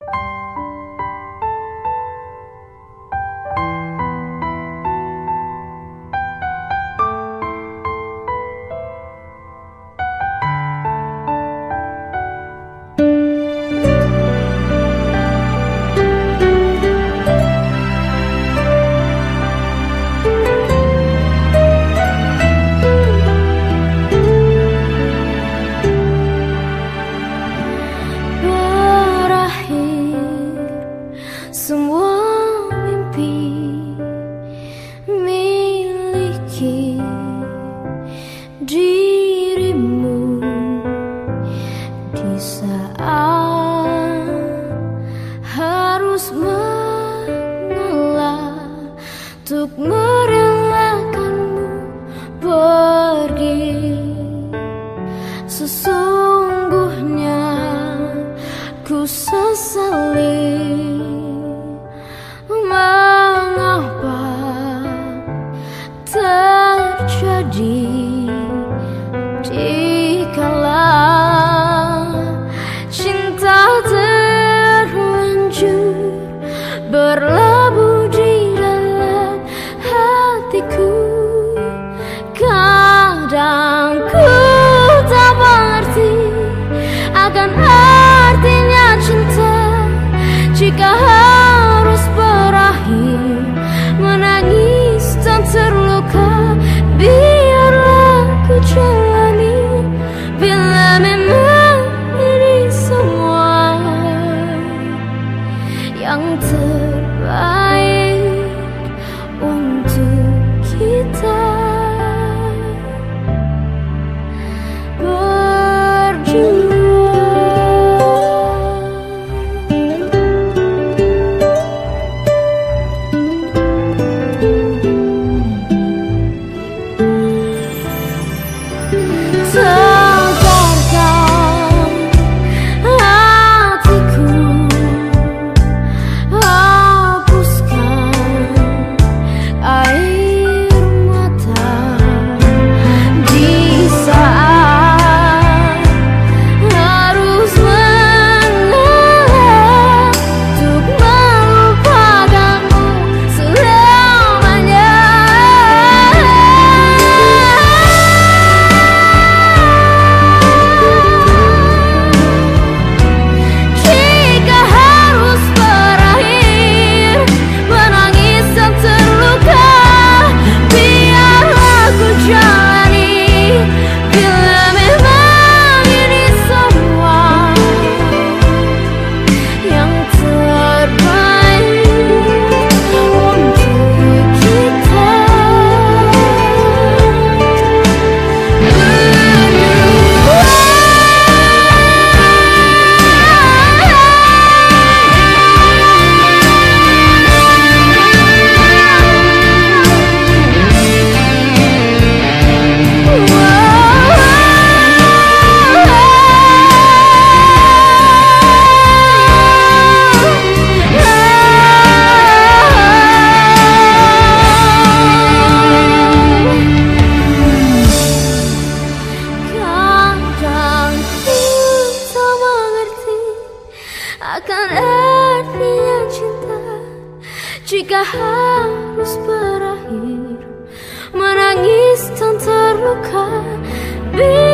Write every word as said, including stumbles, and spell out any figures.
Untuk merelakanmu pergi, sesungguhnya ku sesali mengapa terjadi dikala cinta terlanjur berlabuh di hatiku. Kadang ku tak mengerti akan artinya cinta jika harus berakhir menangis dan terluka. Biarlah ku jalani bila memang ini semua yang terbaik untuk kita berdua. Tegarkan hatiku, hapuskan air mata di saat harus mengalah untuk melupakanmu selamanya. Jika harus berakhir menangis dan terluka, biarlah ku jalani bila memang ini semua yang terbaik untuk kita berdua. Kadang ku tak mengerti akan artinya cinta jika harus berakhir menangis dan terluka.